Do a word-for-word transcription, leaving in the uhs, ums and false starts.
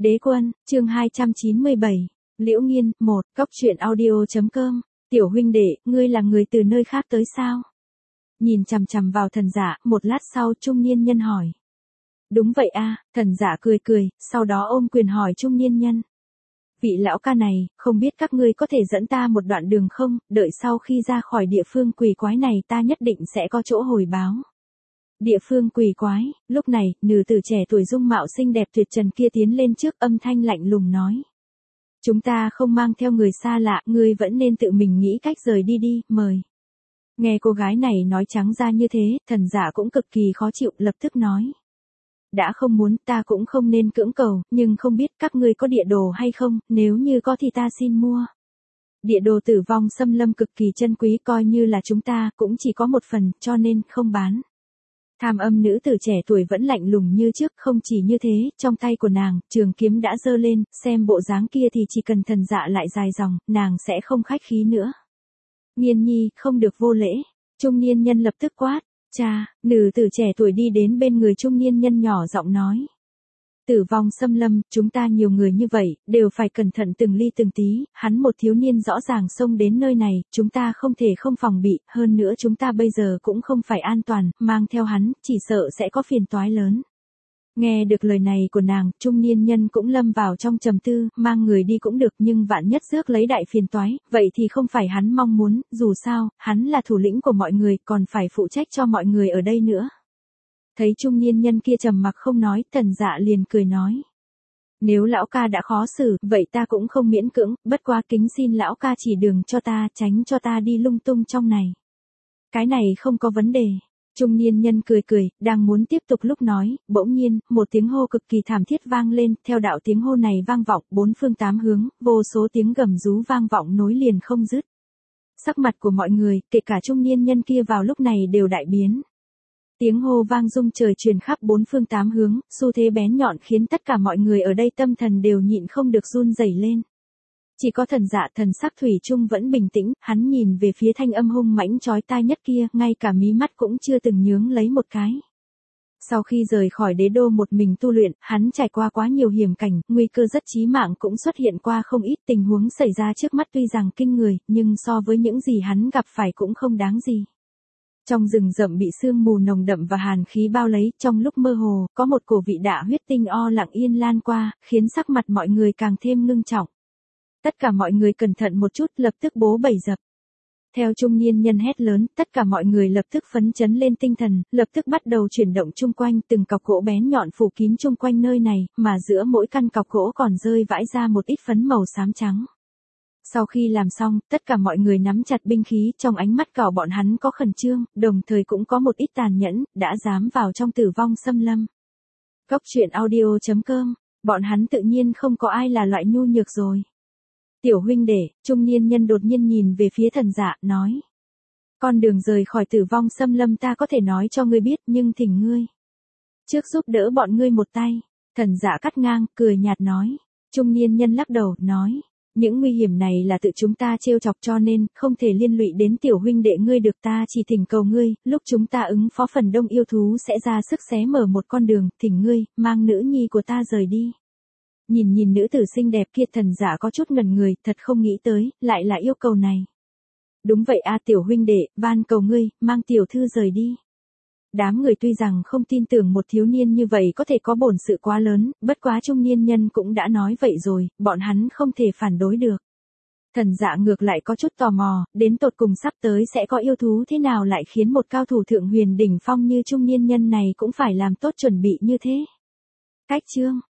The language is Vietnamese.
Đế quân, chương hai trăm chín mươi bảy. Liễu Nghiên, một, Cóc truyện audio.com. Tiểu huynh đệ, ngươi là người từ nơi khác tới sao? Nhìn chằm chằm vào thần giả, một lát sau trung niên nhân hỏi. Đúng vậy a, thần giả cười cười, sau đó ôm quyền hỏi trung niên nhân. Vị lão ca này, không biết các ngươi có thể dẫn ta một đoạn đường không, đợi sau khi ra khỏi địa phương quỷ quái này ta nhất định sẽ có chỗ hồi báo. Địa phương quỷ quái, lúc này, nữ tử trẻ tuổi dung mạo xinh đẹp tuyệt trần kia tiến lên trước, âm thanh lạnh lùng nói. Chúng ta không mang theo người xa lạ, ngươi vẫn nên tự mình nghĩ cách rời đi đi, mời. Nghe cô gái này nói trắng ra như thế, thần giả cũng cực kỳ khó chịu, lập tức nói. Đã không muốn, ta cũng không nên cưỡng cầu, nhưng không biết các ngươi có địa đồ hay không, nếu như có thì ta xin mua. Địa đồ tử vong xâm lâm cực kỳ chân quý, coi như là chúng ta cũng chỉ có một phần, cho nên không bán. Tham âm nữ tử trẻ tuổi vẫn lạnh lùng như trước, không chỉ như thế, trong tay của nàng, trường kiếm đã giơ lên, xem bộ dáng kia thì chỉ cần thần dạ lại dài dòng, nàng sẽ không khách khí nữa. Nghiên nhi, không được vô lễ. Trung niên nhân lập tức quát. Cha, nữ tử trẻ tuổi đi đến bên người trung niên nhân nhỏ giọng nói. Tử vong xâm lâm, chúng ta nhiều người như vậy, đều phải cẩn thận từng ly từng tí, hắn một thiếu niên rõ ràng xông đến nơi này, chúng ta không thể không phòng bị, hơn nữa chúng ta bây giờ cũng không phải an toàn, mang theo hắn, chỉ sợ sẽ có phiền toái lớn. Nghe được lời này của nàng, trung niên nhân cũng lâm vào trong trầm tư, mang người đi cũng được nhưng vạn nhất rước lấy đại phiền toái, vậy thì không phải hắn mong muốn, dù sao, hắn là thủ lĩnh của mọi người, còn phải phụ trách cho mọi người ở đây nữa. Thấy trung niên nhân kia trầm mặc không nói, thần dạ liền cười nói. Nếu lão ca đã khó xử, vậy ta cũng không miễn cưỡng, bất quá kính xin lão ca chỉ đường cho ta, tránh cho ta đi lung tung trong này. Cái này không có vấn đề. Trung niên nhân cười cười, đang muốn tiếp tục lúc nói, bỗng nhiên, một tiếng hô cực kỳ thảm thiết vang lên, theo đạo tiếng hô này vang vọng, bốn phương tám hướng, vô số tiếng gầm rú vang vọng nối liền không dứt. Sắc mặt của mọi người, kể cả trung niên nhân kia vào lúc này đều đại biến. Tiếng hô vang rung trời truyền khắp bốn phương tám hướng, xu thế bén nhọn khiến tất cả mọi người ở đây tâm thần đều nhịn không được run rẩy lên. Chỉ có thần dạ thần sắc thủy chung vẫn bình tĩnh, hắn nhìn về phía thanh âm hung mãnh chói tai nhất kia, ngay cả mí mắt cũng chưa từng nhướng lấy một cái. Sau khi rời khỏi đế đô một mình tu luyện, hắn trải qua quá nhiều hiểm cảnh, nguy cơ rất chí mạng cũng xuất hiện qua không ít, tình huống xảy ra trước mắt tuy rằng kinh người, nhưng so với những gì hắn gặp phải cũng không đáng gì. Trong rừng rậm bị sương mù nồng đậm và hàn khí bao lấy, trong lúc mơ hồ, có một cổ vị đạ huyết tinh o lặng yên lan qua, khiến sắc mặt mọi người càng thêm ngưng trọng. Tất cả mọi người cẩn thận một chút, lập tức bố bẩy dập. Theo trung niên nhân hét lớn, tất cả mọi người lập tức phấn chấn lên tinh thần, lập tức bắt đầu chuyển động chung quanh, từng cọc gỗ bén nhọn phủ kín chung quanh nơi này, mà giữa mỗi căn cọc gỗ còn rơi vãi ra một ít phấn màu xám trắng. Sau khi làm xong, tất cả mọi người nắm chặt binh khí, trong ánh mắt cỏ bọn hắn có khẩn trương, đồng thời cũng có một ít tàn nhẫn, đã dám vào trong tử vong xâm lâm. Cóc truyện audio.com, bọn hắn tự nhiên không có ai là loại nhu nhược rồi. Tiểu huynh đệ, trung niên nhân đột nhiên nhìn về phía thần dạ, nói. Con đường rời khỏi tử vong xâm lâm ta có thể nói cho ngươi biết, nhưng thỉnh ngươi trước giúp đỡ bọn ngươi một tay. Thần dạ cắt ngang, cười nhạt nói. Trung niên nhân lắc đầu, nói. Những nguy hiểm này là tự chúng ta trêu chọc cho nên, không thể liên lụy đến tiểu huynh đệ ngươi được, ta chỉ thỉnh cầu ngươi, lúc chúng ta ứng phó phần đông yêu thú sẽ ra sức xé mở một con đường, thỉnh ngươi, mang nữ nhi của ta rời đi. Nhìn nhìn nữ tử xinh đẹp kia, thần giả có chút ngẩn người, thật không nghĩ tới, lại là yêu cầu này. Đúng vậy a, tiểu huynh đệ, van cầu ngươi, mang tiểu thư rời đi. Đám người tuy rằng không tin tưởng một thiếu niên như vậy có thể có bổn sự quá lớn, bất quá trung niên nhân cũng đã nói vậy rồi, bọn hắn không thể phản đối được. Thần dạ ngược lại có chút tò mò, đến tột cùng sắp tới sẽ có yêu thú thế nào lại khiến một cao thủ thượng huyền đỉnh phong như trung niên nhân này cũng phải làm tốt chuẩn bị như thế. Cách chương